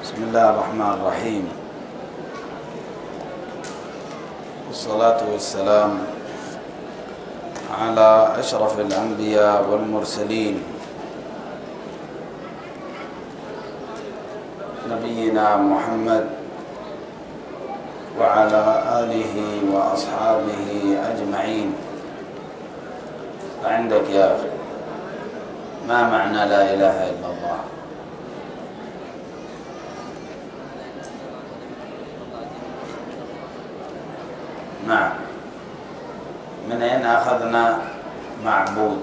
بسم الله الرحمن الرحيم، والصلاة والسلام على أشرف الأنبياء والمرسلين نبينا محمد وعلى آله وأصحابه أجمعين. فعندك يا أخي، ما معنى لا إله إلا الله؟ نعم، من أين أخذنا معبود؟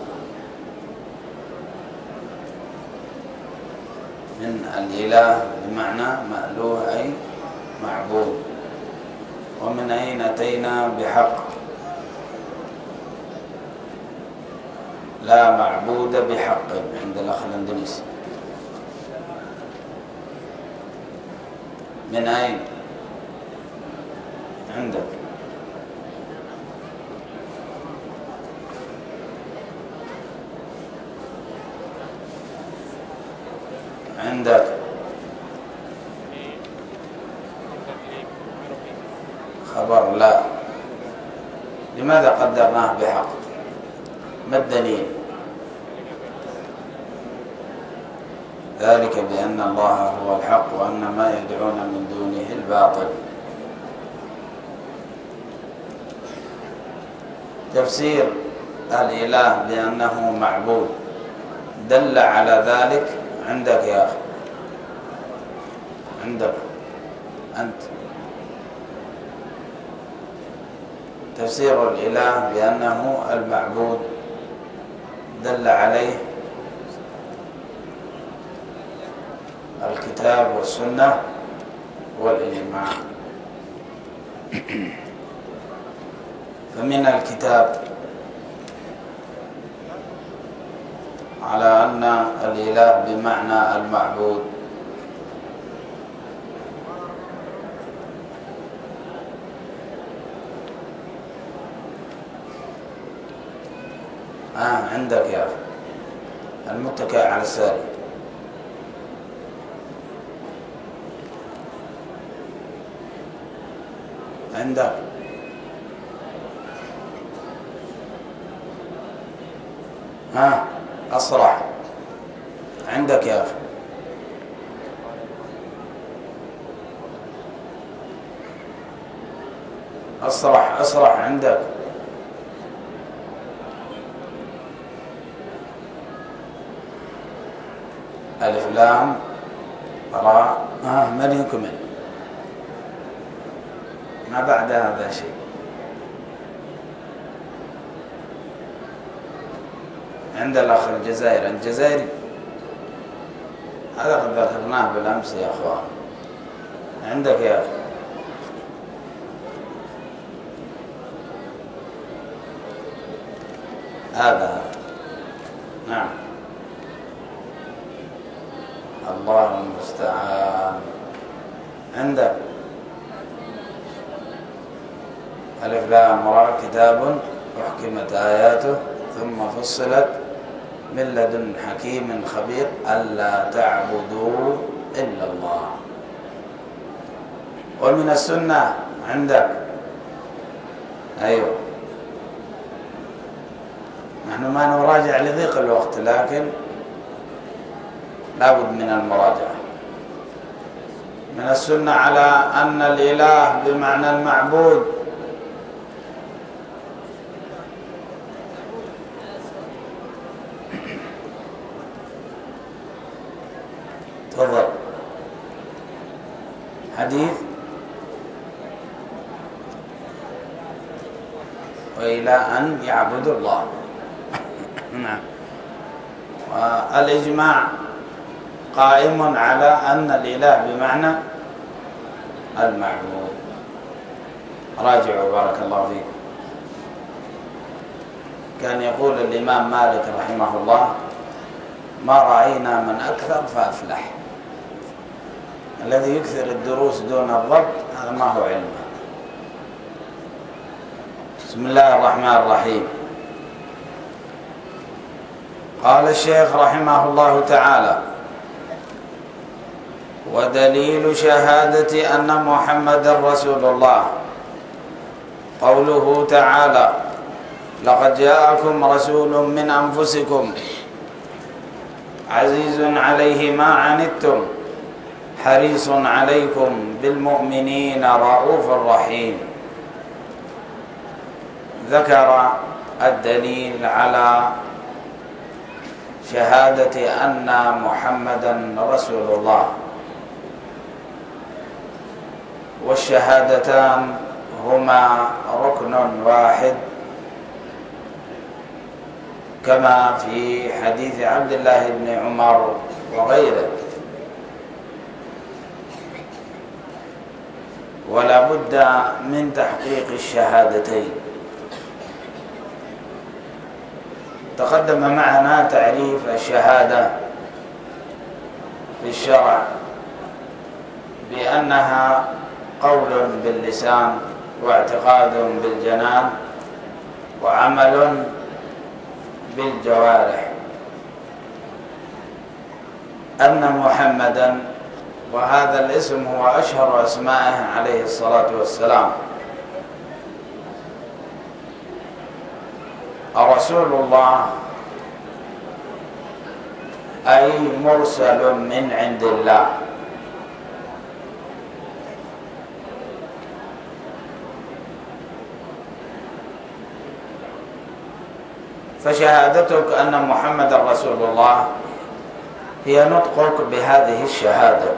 من الإله بمعنى مألوه أي معبود. ومن أين أتينا بحق؟ لا معبود بحق عند الأخ الأندونيسي. من أين؟ عندك؟ عندك خبر؟ لا. لماذا قدرناه بحق؟ ما الدليل؟ ذلك بأن الله هو الحق وأن ما يدعون من دونه الباطل. تفسير الإله بأنه معبود دل على ذلك عندك يا أخي، عندك أنت. تفسير الإله بأنه المعبود دل عليه الكتاب والسنة والإجماع. فمن الكتاب على أن الإله بمعنى المعبود، عندك يا أخي المتكئ على الساري. عندك أصرح. عندك يا أخي أصرح عندك. ألف لام راء من يكمل ما بعد هذا شيء. عند الأخ الجزائري هذا قد ذكرناه بالأمس يا أخوان. عندك يا أخي هذا. نعم، الله المستعان. عندك ألف لام را كتاب أحكمت آياته ثم فصلت من لدن حكيم خبير ألا تعبدوا إلا الله. ومن السنة عندك أيوه. نحن ما نراجع لضيق الوقت، لكن لا بد من المراجعة. من السنة على أن الإله بمعنى المعبود تفضل. حديث وإلى أن يعبدوا الله. نعم. والإجماع قائم على أن الإله بمعنى المعبود. راجعوا بارك الله فيكم. كان يقول الإمام مالك رحمه الله: ما رأينا من أكثر فأفلح. الذي يكثر الدروس دون الضبط هذا ما هو علم. بسم الله الرحمن الرحيم. قال الشيخ رحمه الله تعالى: ودليل شهادة أن محمدا رسول الله قوله تعالى: لقد جاءكم رسول من أنفسكم عزيز عليه ما عنتم حريص عليكم بالمؤمنين رؤوف رحيم. ذكر الدليل على شهادة أن محمدا رسول الله، والشهادتان هما ركن واحد كما في حديث عبد الله بن عمر وغيره، ولا بد من تحقيق الشهادتين. تقدم معنا تعريف الشهادة في الشرع بأنها قول باللسان واعتقاد بالجنان وعمل بالجوارح أن محمدا، وهذا الاسم هو أشهر أسمائه عليه الصلاة والسلام، رسول الله أي مرسل من عند الله. فشهادتك أن محمد رسول الله هي نطقك بهذه الشهادة،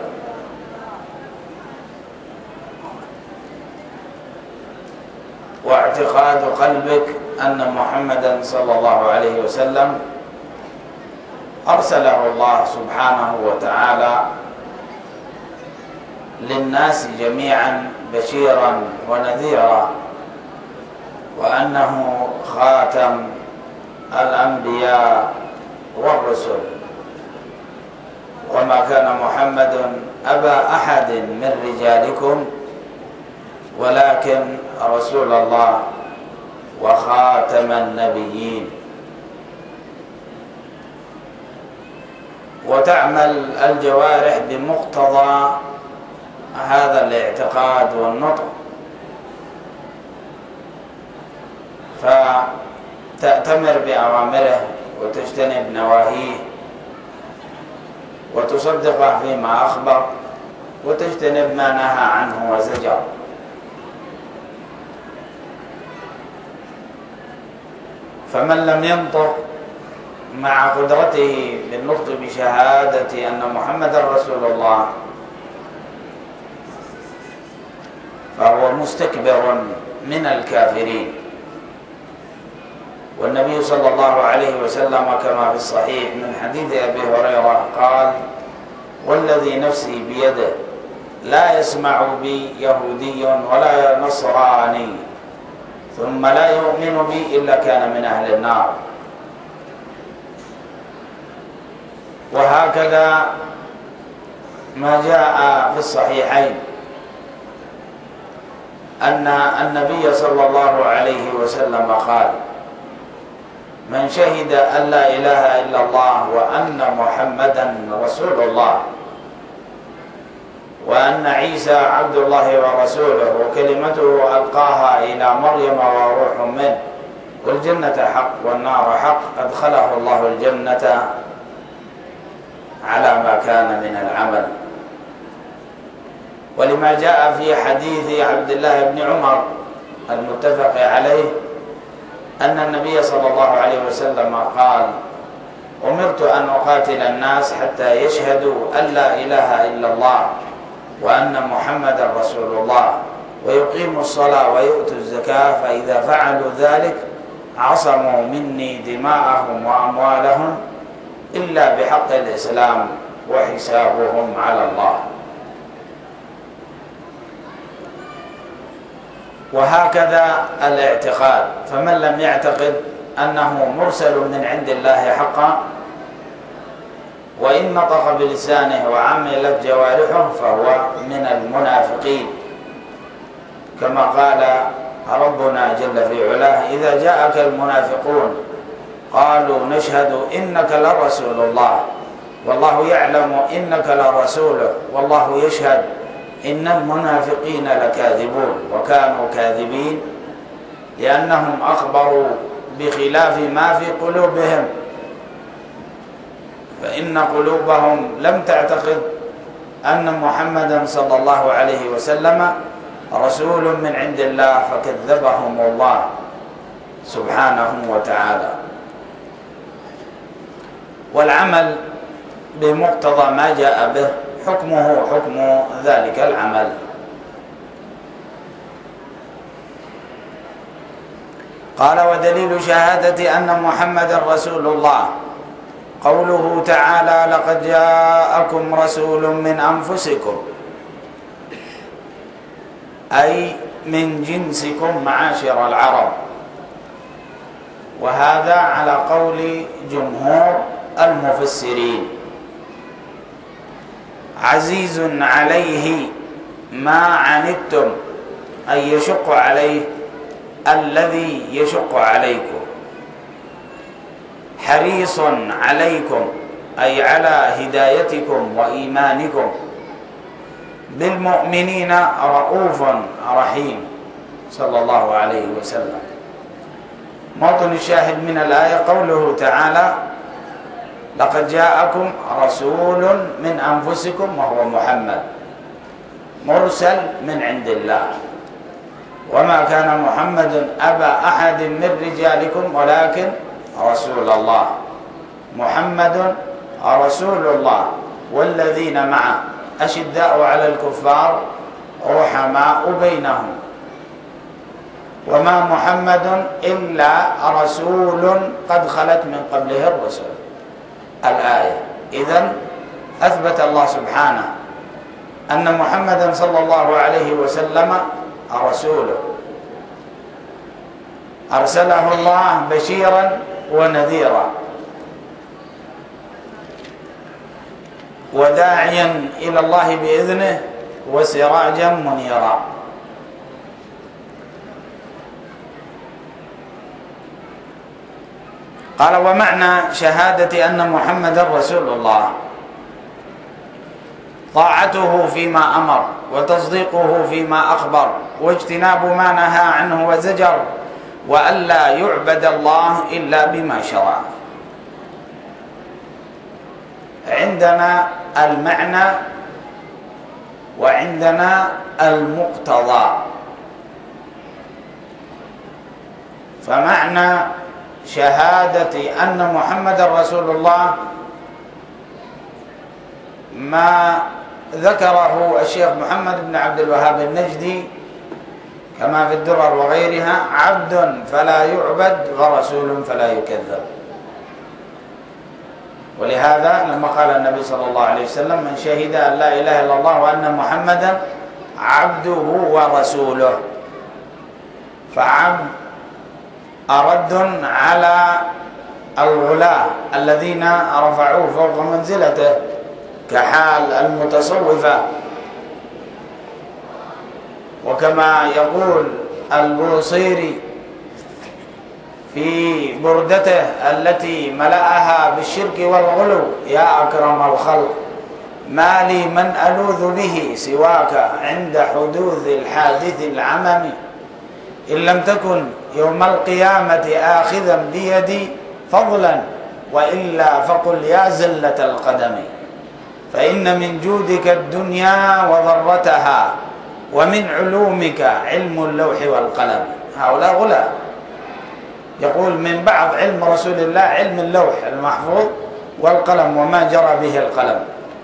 واعتقاد قلبك أن محمدا صلى الله عليه وسلم أرسله الله سبحانه وتعالى للناس جميعا بشيرا ونذيرا، وأنه خاتم الأنبياء والرسل، وما كان محمد أبا أحد من رجالكم ولكن رسول الله وخاتم النبيين. وتعمل الجوارح بمقتضى هذا الاعتقاد والنطق، فتأتمر بأوامره وتجتنب نواهيه، وتصدقه فيما أخبر وتجتنب ما نهى عنه وزجر. فمن لم ينطق مع قدرته بالنطق بشهادة أن محمد رسول الله فهو مستكبر من الكافرين. والنبي صلى الله عليه وسلم كما في الصحيح من حديث أبي هريرة قال: والذي نفسي بيده لا يسمع بي يهودي ولا نصراني ثم لا يؤمن بي إلا كان من أهل النار. وهكذا ما جاء في الصحيحين أن النبي صلى الله عليه وسلم قال: من شهد أن لا إله إلا الله وأن محمدا رسول الله وأن عيسى عبد الله ورسوله وكلمته ألقاها إلى مريم وروح منه والجنة حق والنار حق أدخله الله الجنة على ما كان من العمل. ولما جاء في حديث عبد الله بن عمر المتفق عليه أن النبي صلى الله عليه وسلم قال: أمرت أن أقاتل الناس حتى يشهدوا أن لا إله إلا الله وأن محمدا رسول الله ويقيموا الصلاة ويؤتوا الزكاة، فإذا فعلوا ذلك عصموا مني دماءهم وأموالهم إلا بحق الإسلام وحسابهم على الله. وهكذا الاعتقاد، فمن لم يعتقد أنه مرسل من عند الله حقا وإن نطق بلسانه وعملت جوارحه فهو من المنافقين، كما قال ربنا جل في علاه: إذا جاءك المنافقون قالوا نشهد إنك لرسول الله والله يعلم إنك لرسوله والله يشهد إن المنافقين لكاذبون، وكانوا كاذبين لأنهم أخبروا بخلاف ما في قلوبهم، فإن قلوبهم لم تعتقد أن محمدا صلى الله عليه وسلم رسول من عند الله، فكذبهم الله سبحانه وتعالى. والعمل بمقتضى ما جاء به حكمه حكم ذلك العمل. قال: ودليل شهادة أن محمدا رسول الله قوله تعالى: لقد جاءكم رسول من أنفسكم، أي من جنسكم معاشر العرب، وهذا على قول جمهور المفسرين. عزيز عليه ما عنتم، أي يشق عليه الذي يشق عليكم، حريص عليكم أي على هدايتكم وإيمانكم، بالمؤمنين رؤوف رحيم صلى الله عليه وسلم. موطن الشاهد من الآية قوله تعالى: لقد جاءكم رسول من أنفسكم، وهو محمد مرسل من عند الله، وما كان محمد أبا أحد من رجالكم ولكن رسول الله. محمد رسول الله والذين معه أشداء على الكفار رحماء بينهم، وما محمد إلا رسول قد خلت من قبله الرسل. الآية. إذن أثبت الله سبحانه أن محمدا صلى الله عليه وسلم رسوله، أرسله الله بشيرا ونذيرا وداعيا إلى الله بإذنه وسراجا منيرا. قال: ومعنى شهادة أن محمدا رسول الله طاعته فيما أمر، وتصديقه فيما أخبر، واجتناب ما نهى عنه وزجر، وألا يعبد الله إلا بما شرع. عندنا المعنى وعندنا المقتضى. فمعنى شهادة أن محمد رسول الله ما ذكره الشيخ محمد بن عبد الوهاب النجدي كما في الدرر وغيرها: عبد فلا يعبد ورسول فلا يكذب. ولهذا لما قال النبي صلى الله عليه وسلم: من شهد أن لا إله إلا الله وأن محمدا عبده ورسوله، فعبد رد على الغلاة الذين رفعوه فوق منزلته كحال المتصوفة. وكما يقول البوصيري في بردته التي ملأها بالشرك والغلو: يا أكرم الخلق ما لي من ألوذ به سواك عند حدوث الحادث العمم، إن لم تكن يوم القيامة آخذا بيدي فضلا، وإلا فقل يا زلة القدم، فإن من جودك الدنيا وضرتها، ومن علومك علم اللوح والقلم. هؤلاء غلاة. يقول: من بعض علم رسول الله علم اللوح المحفوظ والقلم وما جرى به القلم،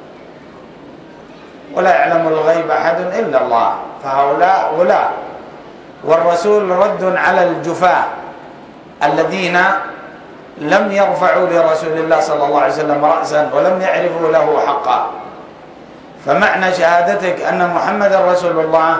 ولا يعلم الغيب أحد إلا الله. فهؤلاء غلاة. والرسول رد على الجفاة الذين لم يرفعوا لرسول الله صلى الله عليه وسلم رأسا ولم يعرفوا له حقا. فمعنى شهادتك أن محمد رسول الله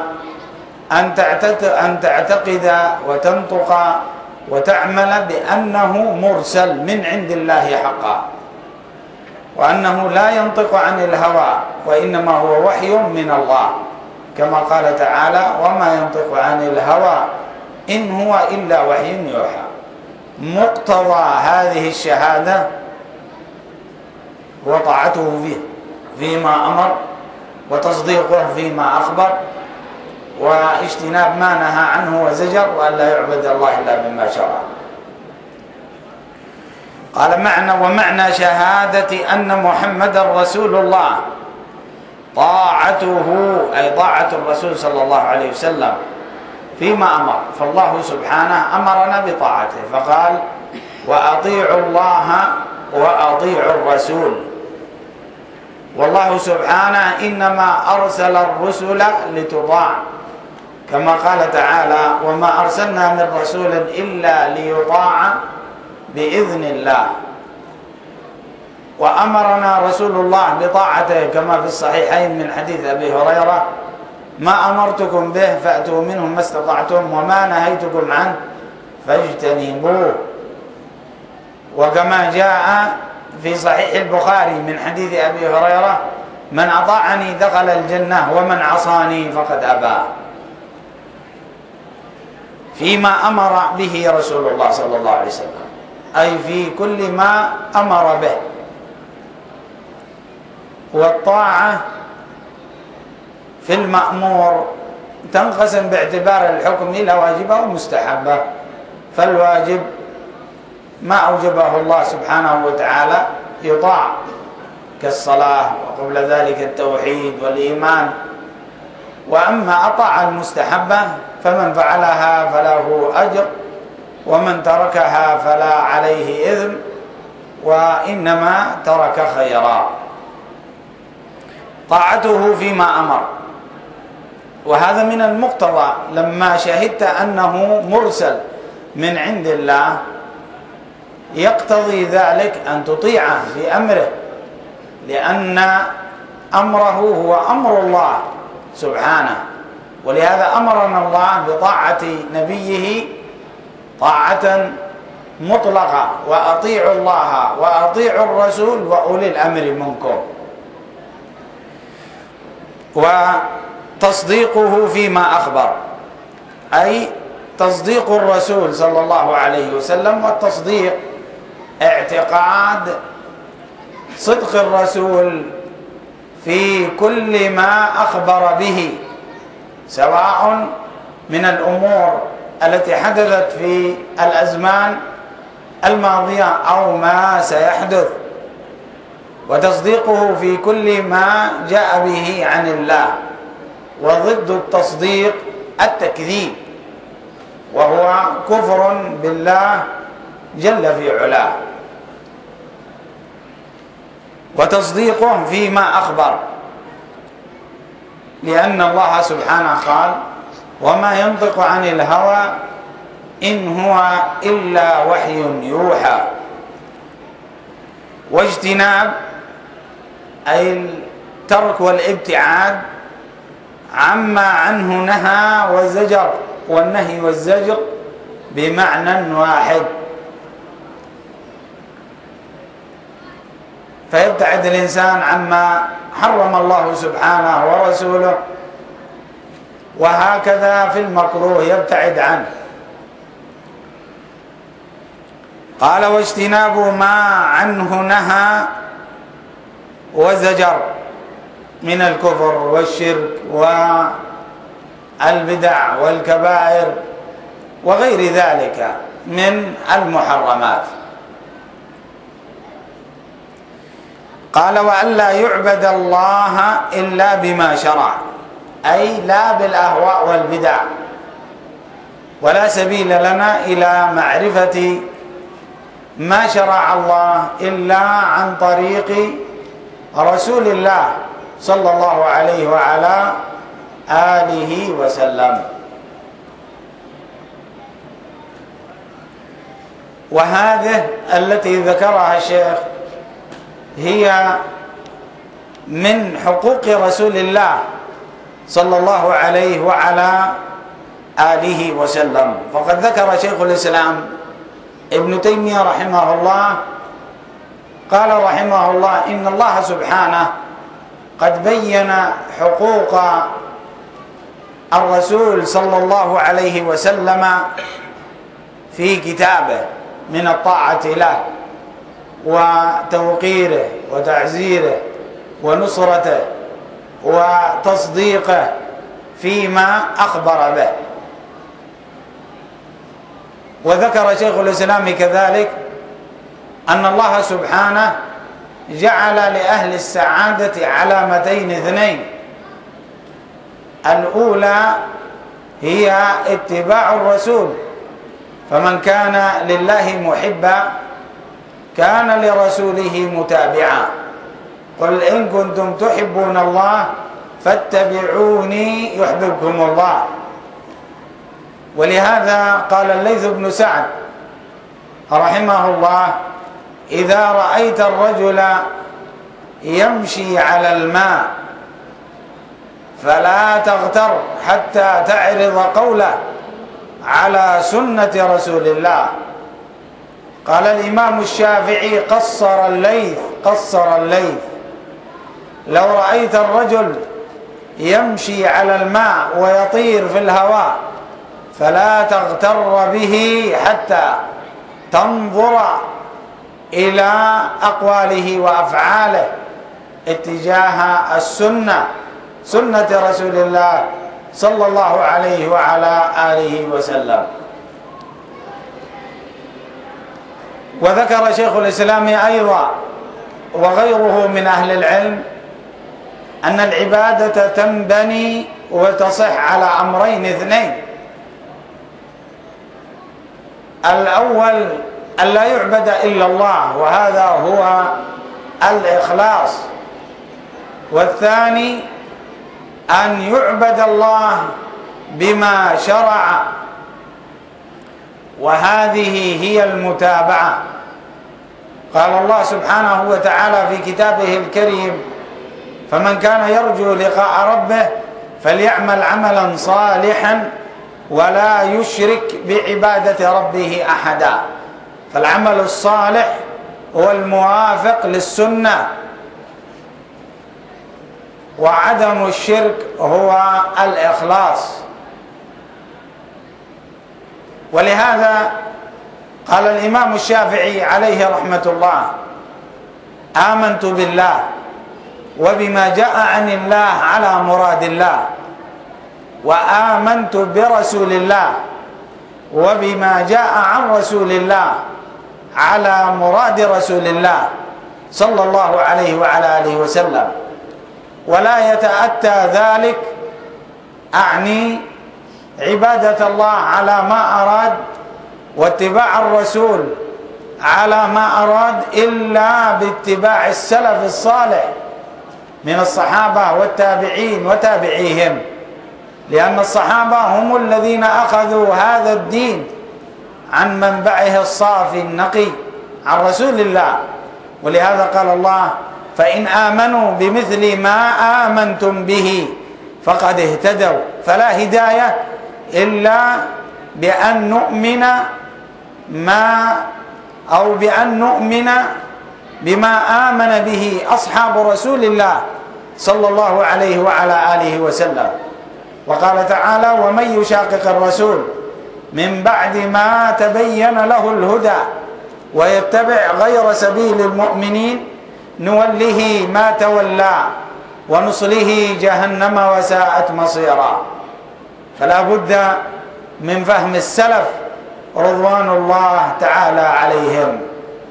أن تعتقد وتنطق وتعمل بأنه مرسل من عند الله حقا، وأنه لا ينطق عن الهوى، وإنما هو وحي من الله، كما قال تعالى: وما ينطق عن الهوى إن هو إلا وحي يوحى. مقتضى هذه الشهادة هو طاعته فيما أمر، وتصديقه فيما أخبر، واجتناب ما نهى عنه وزجر، وأن لا يعبد الله إلا بما شرع. قال ومعنى شهادة أن محمدا رسول الله طاعته، أي طاعة الرسول صلى الله عليه وسلم فيما أمر. فالله سبحانه أمرنا بطاعته فقال: وأطيعوا الله وأطيعوا الرسول. والله سبحانه إنما أرسل الرسل لتطاع، كما قال تعالى: وما أرسلنا من رسول إلا ليطاع بإذن الله. وأمرنا رسول الله بطاعته كما في الصحيحين من حديث أبي هريرة: ما أمرتكم به فأتوا منه ما استطعتم، وما نهيتكم عنه فاجتنبوه. وكما جاء في صحيح البخاري من حديث أبي هريرة: من أطاعني دخل الجنة ومن عصاني فقد أبى. فيما أمر به رسول الله صلى الله عليه وسلم، أي في كل ما أمر به. والطاعة في المأمور تنقسم باعتبار الحكم إلى واجبة ومستحبة. فالواجب ما أوجبه الله سبحانه وتعالى يطاع، كالصلاة، وقبل ذلك التوحيد والإيمان. وأما أطاع المستحبة فمن فعلها فله أجر، ومن تركها فلا عليه إثم، وإنما ترك خيرا. طاعته فيما أمر، وهذا من المقتضى لما شهدت أنه مرسل من عند الله، يقتضي ذلك أن تطيعه في أمره، لأن أمره هو أمر الله سبحانه. ولهذا أمرنا الله بطاعة نبيه طاعة مطلقة: وأطيعوا الله وأطيعوا الرسول وأولي الأمر منكم. وتصديقه فيما أخبر، أي تصديق الرسول صلى الله عليه وسلم. والتصديق اعتقاد صدق الرسول في كل ما أخبر به، سواء من الأمور التي حدثت في الأزمان الماضية أو ما سيحدث، وتصديقه في كل ما جاء به عن الله. وضد التصديق التكذيب، وهو كفر بالله جل في علاه. وتصديقه فيما أخبر، لأن الله سبحانه قال: وما ينطق عن الهوى إن هو إلا وحي يوحى. واجتناب أي الترك والابتعاد عما عنه نهى وزجر، والنهي والزجر بمعنى واحد. فيبتعد الإنسان عما حرم الله سبحانه ورسوله، وهكذا في المكروه يبتعد عنه. قال: واجتناب ما عنه نهى وزجر من الكفر والشرك والبدع والكبائر وغير ذلك من المحرمات. قال: وأن لا يعبد الله إلا بما شرع، أي لا بالأهواء والبدع. ولا سبيل لنا إلى معرفة ما شرع الله إلا عن طريق رسول الله صلى الله عليه وعلى آله وسلم. وهذه التي ذكرها الشيخ هي من حقوق رسول الله صلى الله عليه وعلى آله وسلم. فقد ذكر شيخ الإسلام ابن تيمية رحمه الله، قال رحمه الله: إن الله سبحانه قد بين حقوق الرسول صلى الله عليه وسلم في كتابه من الطاعة له وتوقيره وتعزيره ونصرته وتصديقه فيما أخبر به. وذكر شيخ الإسلام كذلك أن الله سبحانه جعل لأهل السعادة علامتين اثنين: الأولى هي اتباع الرسول، فمن كان لله محبا كان لرسوله متابعا، قل إن كنتم تحبون الله فاتبعوني يحببكم الله. ولهذا قال الليث بن سعد رحمه الله: إذا رأيت الرجل يمشي على الماء فلا تغتر حتى تعرض قوله على سنة رسول الله. قال الإمام الشافعي: قصر الليث لو رأيت الرجل يمشي على الماء ويطير في الهواء فلا تغتر به حتى تنظر إلى أقواله وأفعاله اتجاه السنة، سنة رسول الله صلى الله عليه وعلى آله وسلم. وذكر شيخ الإسلام أيضا وغيره من أهل العلم أن العبادة تنبني وتصح على أمرين اثنين: الأول أن لا يعبد إلا الله وهذا هو الإخلاص، والثاني أن يعبد الله بما شرع، وهذه هي المتابعة. قال الله سبحانه وتعالى في كتابه الكريم: فمن كان يرجو لقاء ربه فليعمل عملا صالحا ولا يشرك بعبادة ربه أحدا. فالعمل الصالح هو الموافق للسنة، وعدم الشرك هو الإخلاص. ولهذا قال الإمام الشافعي عليه رحمة الله: آمنت بالله وبما جاء عن الله على مراد الله، وآمنت برسول الله وبما جاء عن رسول الله على مراد رسول الله صلى الله عليه وعلى آله وسلم. ولا يتأتى ذلك أعني عبادة الله على ما أراد واتباع الرسول على ما أراد إلا باتباع السلف الصالح من الصحابة والتابعين وتابعيهم، لأن الصحابة هم الذين أخذوا هذا الدين عن منبعه الصافي النقي عن رسول الله. ولهذا قال الله: فإن آمنوا بمثل ما آمنتم به فقد اهتدوا. فلا هداية إلا بأن نؤمن بما آمن به أصحاب رسول الله صلى الله عليه وعلى آله وسلم. وقال تعالى: ومن يشاقق الرسول من بعد ما تبين له الهدى ويتبع غير سبيل المؤمنين نوله ما تولى ونصله جهنم وساءت مصيرا. فلا بد من فهم السلف رضوان الله تعالى عليهم.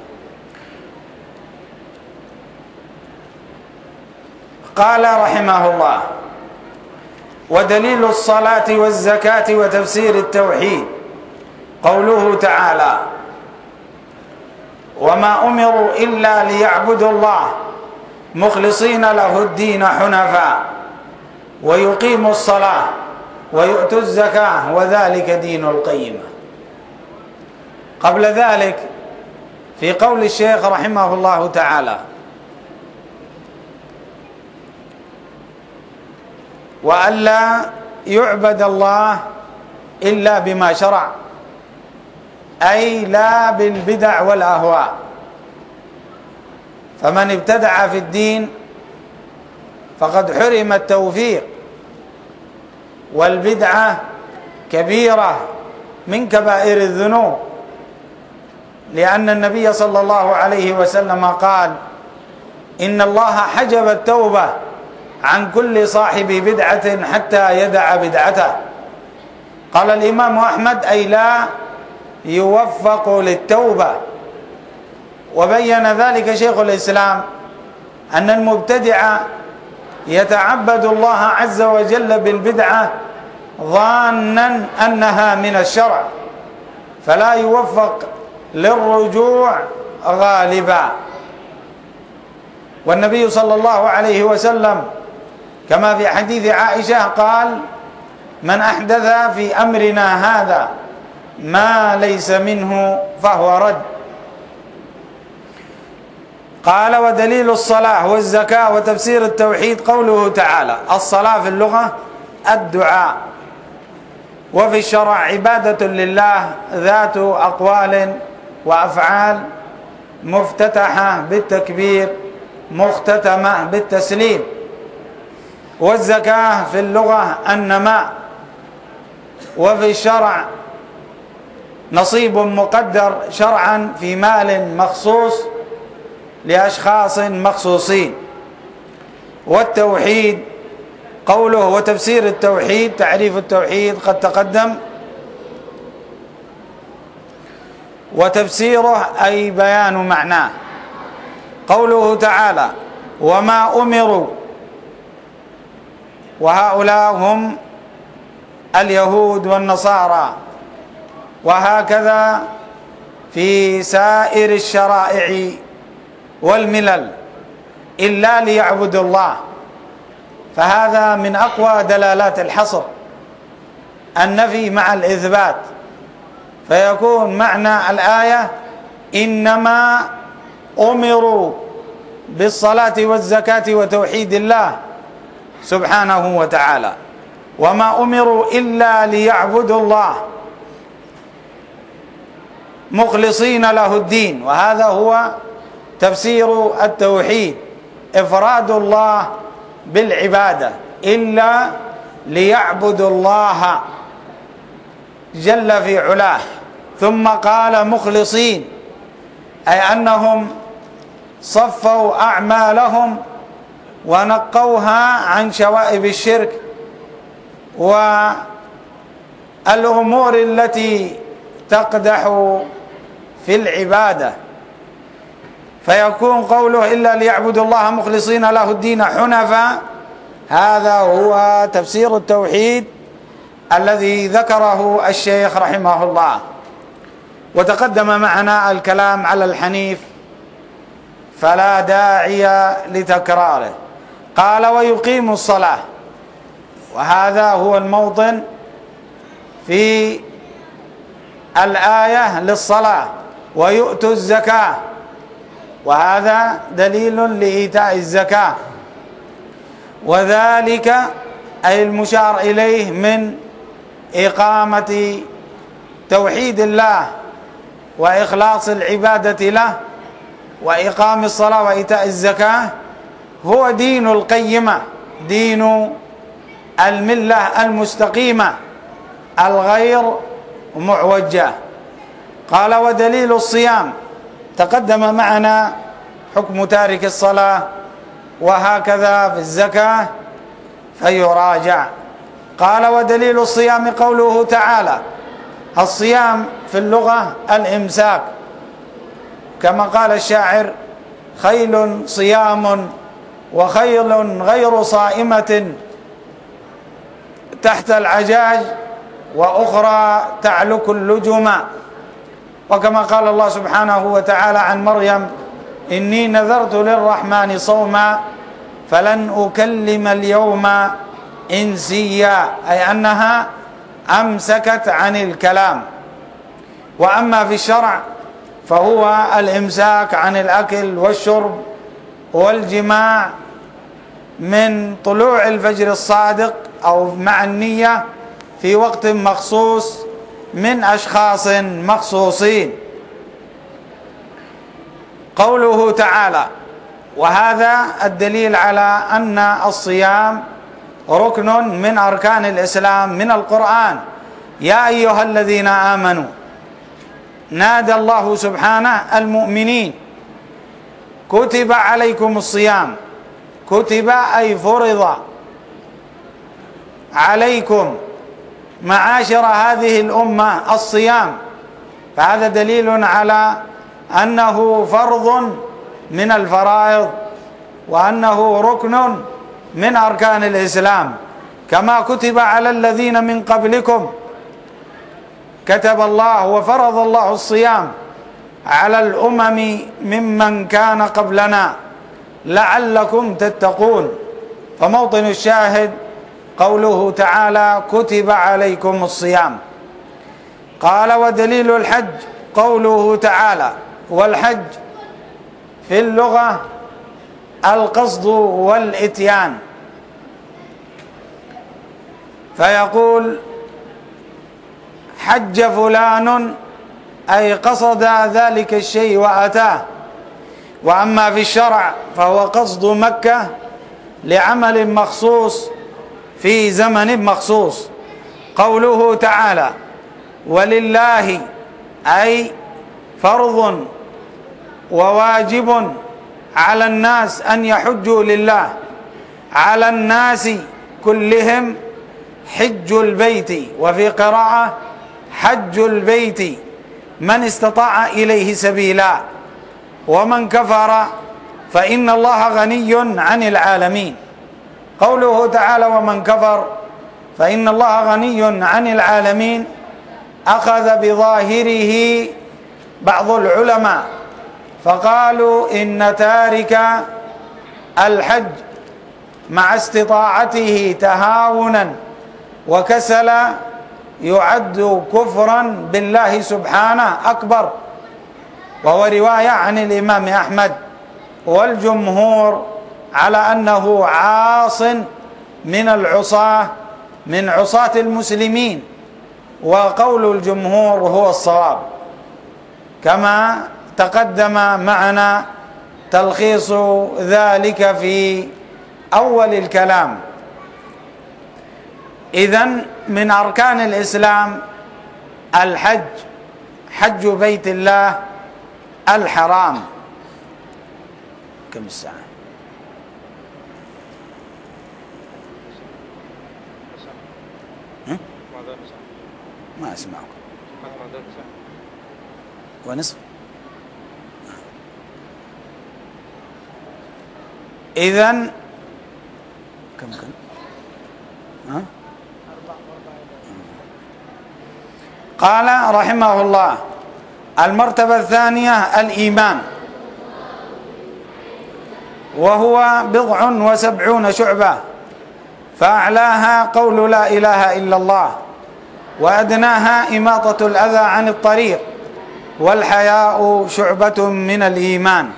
قال رحمه الله: ودليل الصلاة والزكاة وتفسير التوحيد قوله تعالى: وما أمروا إلا ليعبدوا الله مخلصين له الدين حنفاء ويقيموا الصلاة ويؤتوا الزكاة وذلك دين القيمة. قبل ذلك في قول الشيخ رحمه الله تعالى: وألا يعبد الله إلا بما شرع، أي لا بالبدع والأهواء. فمن ابتدع في الدين فقد حرم التوفيق، والبدعة كبيرة من كبائر الذنوب، لأن النبي صلى الله عليه وسلم قال: إن الله حجب التوبة عن كل صاحب بدعة حتى يدع بدعته. قال الإمام أحمد: أي لا يوفق للتوبة. وبين ذلك شيخ الإسلام أن المبتدع يتعبد الله عز وجل بالبدعة ظانا أنها من الشرع، فلا يوفق للرجوع غالبا. والنبي صلى الله عليه وسلم كما في حديث عائشة قال: من أحدث في أمرنا هذا ما ليس منه فهو رد. قال: ودليل الصلاة والزكاة وتفسير التوحيد قوله تعالى: الصلاة في اللغة الدعاء، وفي الشرع عبادة لله ذات أقوال وأفعال مفتتحة بالتكبير مختتمة بالتسليم. والزكاة في اللغة النماء، وفي الشرع نصيب مقدر شرعا في مال مخصوص لأشخاص مخصوصين. والتوحيد قوله وتفسير التوحيد، تعريف التوحيد قد تقدم، وتفسيره أي بيان معناه. قوله تعالى: وما أمروا، وهؤلاء هم اليهود والنصارى، وهكذا في سائر الشرائع والملل، إلا ليعبدوا الله. فهذا من أقوى دلالات الحصر، النفي مع الإثبات، فيكون معنى الآية: إنما أمروا بالصلاة والزكاة وتوحيد الله سبحانه وتعالى، وما أمروا إلا ليعبدوا الله مخلصين له الدين. وهذا هو تفسير التوحيد، إفراد الله بالعبادة، إلا ليعبدوا الله جل في علاه. ثم قال مخلصين، أي أنهم صفوا أعمالهم ونقوها عن شوائب الشرك والأمور التي تقدح في العبادة. فيكون قوله إلا ليعبدوا الله مخلصين له الدين حنفاء، هذا هو تفسير التوحيد الذي ذكره الشيخ رحمه الله. وتقدم معنا الكلام على الحنيف فلا داعي لتكراره. قال: ويقيم الصلاة، وهذا هو الموطن في الآية للصلاة. ويؤتوا الزكاة، وهذا دليل لإيتاء الزكاة، وذلك أي المشار إليه من إقامة توحيد الله وإخلاص العبادة له وإقام الصلاة وإيتاء الزكاة، هو دين القيمة، دين الملة المستقيمة الغير معوجة. قال: ودليل الصيام، تقدم معنا حكم تارك الصلاة، وهكذا في الزكاة فيراجع. قال: ودليل الصيام قوله تعالى: الصيام في اللغة الإمساك، كما قال الشاعر: خيل صيام وخيل غير صائمة تحت العجاج وأخرى تعلك اللجم. وكما قال الله سبحانه وتعالى عن مريم: إني نذرت للرحمن صوما فلن أكلم اليوم إنسيا، أي أنها أمسكت عن الكلام. وأما في الشرع فهو الإمساك عن الأكل والشرب والجماع من طلوع الفجر الصادق أو مع النية في وقت مخصوص من أشخاص مخصوصين. قوله تعالى: وهذا الدليل على أن الصيام ركن من أركان الإسلام من القرآن. يا أيها الذين آمنوا، نادى الله سبحانه المؤمنين كتب عليكم الصيام، كتب أي فرض عليكم معاشر هذه الأمة الصيام، فهذا دليل على أنه فرض من الفرائض وأنه ركن من أركان الإسلام، كما كتب على الذين من قبلكم. كتب الله وفرض الله الصيام على الأمم ممن كان قبلنا لعلكم تتقون. فموطن الشاهد قوله تعالى كتب عليكم الصيام. قال ودليل الحج قوله تعالى، والحج في اللغة القصد والإتيان، فيقول حج فلان أي قصد ذلك الشيء وأتاه. وأما في الشرع فهو قصد مكة لعمل مخصوص في زمن مخصوص. قوله تعالى ولله أي فرض وواجب على الناس أن يحجوا لله، على الناس كلهم حج البيت، وفي قراءة حج البيت من استطاع إليه سبيلا، ومن كفر فإن الله غني عن العالمين. قوله تعالى ومن كفر فإن الله غني عن العالمين أخذ بظاهره بعض العلماء فقالوا إن تارك الحج مع استطاعته تهاونا وكسلا يعد كفرا بالله سبحانه أكبر، وهو رواية عن الإمام أحمد، والجمهور على أنه عاص من العصاة من عصاة المسلمين، وقول الجمهور هو الصواب، كما تقدم معنا تلخيص ذلك في أول الكلام. إذن من أركان الإسلام الحج، حج بيت الله الحرام. كم الساعة؟ ما أسمعكم. ونصف. إذن كم ها؟ قال رحمه الله المرتبة الثانية الإيمان، وهو 70 شعبة، فأعلاها قول لا إله إلا الله، وأدناها إماطة الأذى عن الطريق، والحياء شعبة من الإيمان.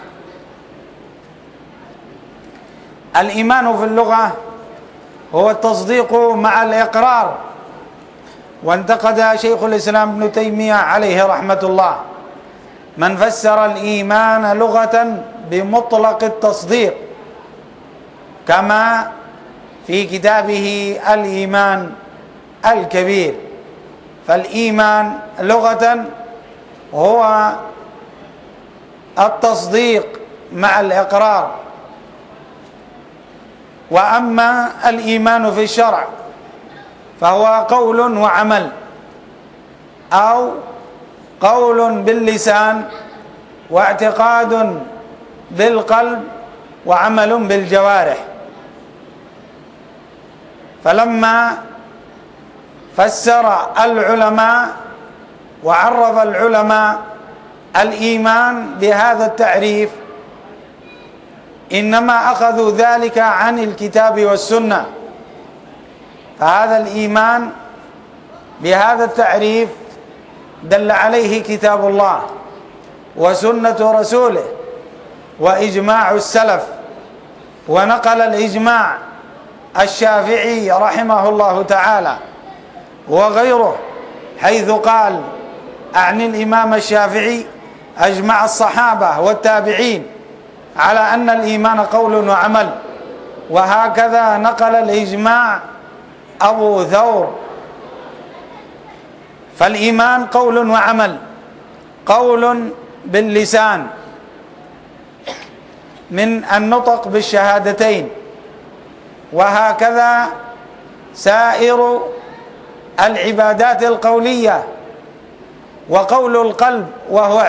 الإيمان في اللغة هو التصديق مع الإقرار، وانتقد شيخ الإسلام ابن تيمية عليه رحمة الله من فسر الإيمان لغة بمطلق التصديق، كما في كتابه الإيمان الكبير. فالإيمان لغة هو التصديق مع الإقرار، وأما الإيمان في الشرع فهو قول وعمل، أو قول باللسان واعتقاد بالقلب وعمل بالجوارح. فلما فسر العلماء وعرف العلماء الإيمان بهذا التعريف إنما أخذوا ذلك عن الكتاب والسنة، فهذا الإيمان بهذا التعريف دل عليه كتاب الله وسنة رسوله وإجماع السلف. ونقل الإجماع الشافعي رحمه الله تعالى وغيره، حيث قال أعني الإمام الشافعي أجمع الصحابة والتابعين على أن الإيمان قول وعمل. وهكذا نقل الإجماع أبو ثور. فالإيمان قول وعمل، قول باللسان من النطق بالشهادتين، وهكذا سائر العبادات القولية. وقول القلب وهو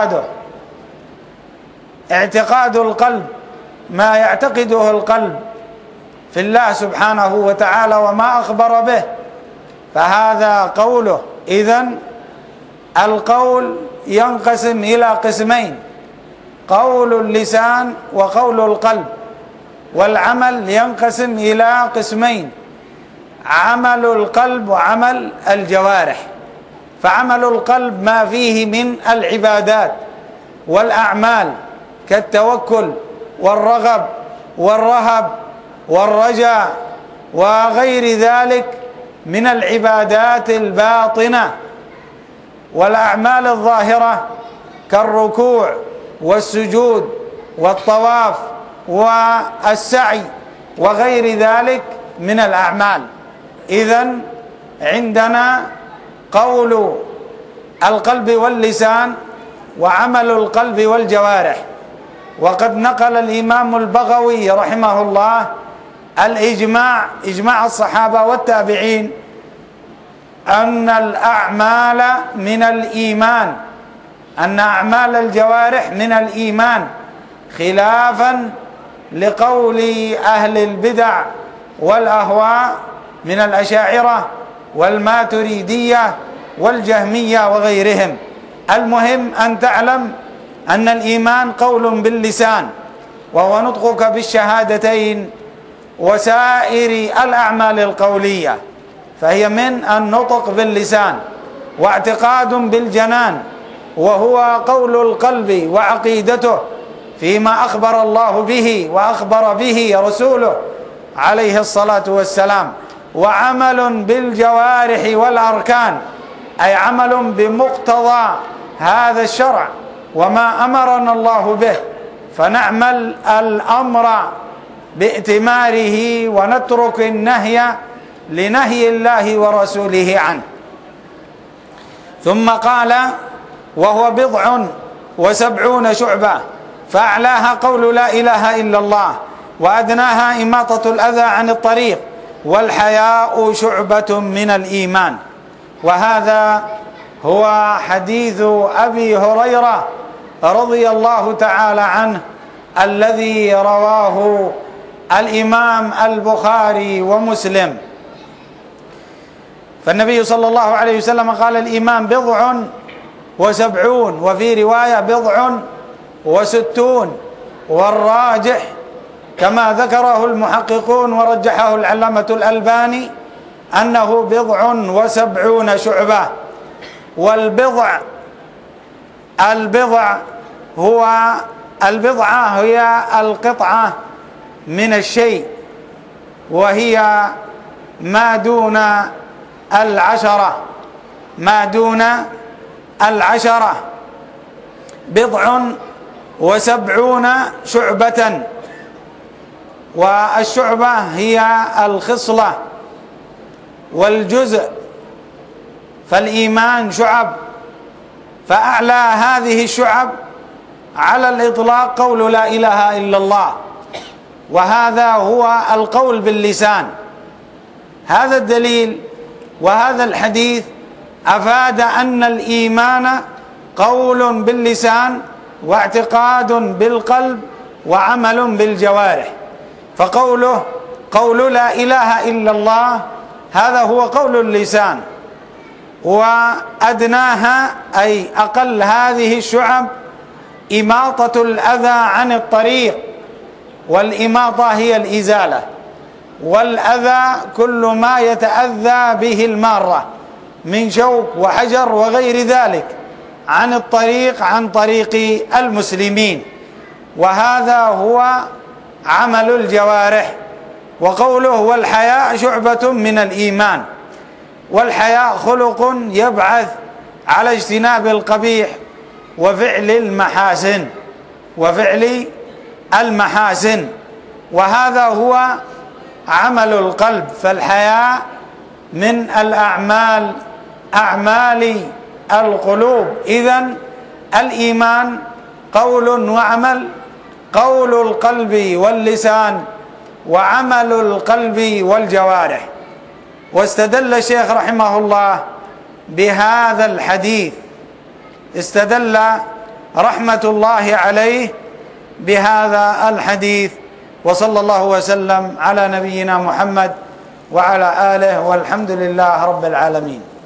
اعتقاد القلب، ما يعتقده القلب في الله سبحانه وتعالى وما أخبر به، فهذا قوله. إذن القول ينقسم إلى قسمين: قول اللسان وقول القلب. والعمل ينقسم إلى قسمين: عمل القلب وعمل الجوارح. فعمل القلب ما فيه من العبادات والأعمال كالتوكل والرغب والرهب والرجاء وغير ذلك من العبادات الباطنة. والأعمال الظاهرة كالركوع والسجود والطواف والسعي وغير ذلك من الأعمال. إذن عندنا قول القلب واللسان وعمل القلب والجوارح. وقد نقل الإمام البغوي رحمه الله إجماع الصحابة والتابعين أن الأعمال من الإيمان، أن أعمال الجوارح من الإيمان، خلافا لقول أهل البدع والأهواء من الأشاعرة والماتريدية والجهمية وغيرهم. المهم أن تعلم أن الإيمان قول باللسان، وهو نطقك بالشهادتين وسائر الأعمال القولية، فهي من النطق باللسان، واعتقاد بالجنان، وهو قول القلب وعقيدته فيما أخبر الله به وأخبر به رسوله عليه الصلاة والسلام، وعمل بالجوارح والأركان، أي عمل بمقتضى هذا الشرع وما أمرنا الله به، فنعمل الأمر بائتماره ونترك النهي لنهي الله ورسوله عنه. ثم قال: وهو 70 شعبة، فأعلاها قول لا إله إلا الله، وأدناها إماطة الأذى عن الطريق، والحياء شعبة من الإيمان. وهذا هو حديث أبي هريرة رضي الله تعالى عنه الذي رواه الإمام البخاري ومسلم. فالنبي صلى الله عليه وسلم قال: الإيمان 70، وفي رواية 60، والراجح كما ذكره المحققون ورجحه العلامة الألباني أنه 70 شعبة. والبضع البضعة هي القطعة من الشيء، وهي ما دون 10، 70 شعبة. والشعبة هي الخصلة والجزء، فالإيمان شعب، فأعلى هذه الشعب على الإطلاق قول لا إله إلا الله، وهذا هو القول باللسان. هذا الدليل وهذا الحديث أفاد أن الإيمان قول باللسان واعتقاد بالقلب وعمل بالجوارح. فقوله قول لا إله إلا الله هذا هو قول اللسان، وأدناها أي أقل هذه الشعب إماطة الأذى عن الطريق، والإماطة هي الإزالة، والأذى كل ما يتأذى به المارة من شوك وحجر وغير ذلك عن الطريق، عن طريق المسلمين، وهذا هو عمل الجوارح. وقوله والحياء شعبة من الإيمان، والحياء خلق يبعث على اجتناب القبيح وفعل المحاسن، وهذا هو عمل القلب. فالحياء من الأعمال، أعمال القلوب. إذن الإيمان قول وعمل، قول القلب واللسان وعمل القلب والجوارح. واستدل الشيخ رحمه الله بهذا الحديث، استدل رحمة الله عليه بهذا الحديث. وصلى الله وسلم على نبينا محمد وعلى آله، والحمد لله رب العالمين.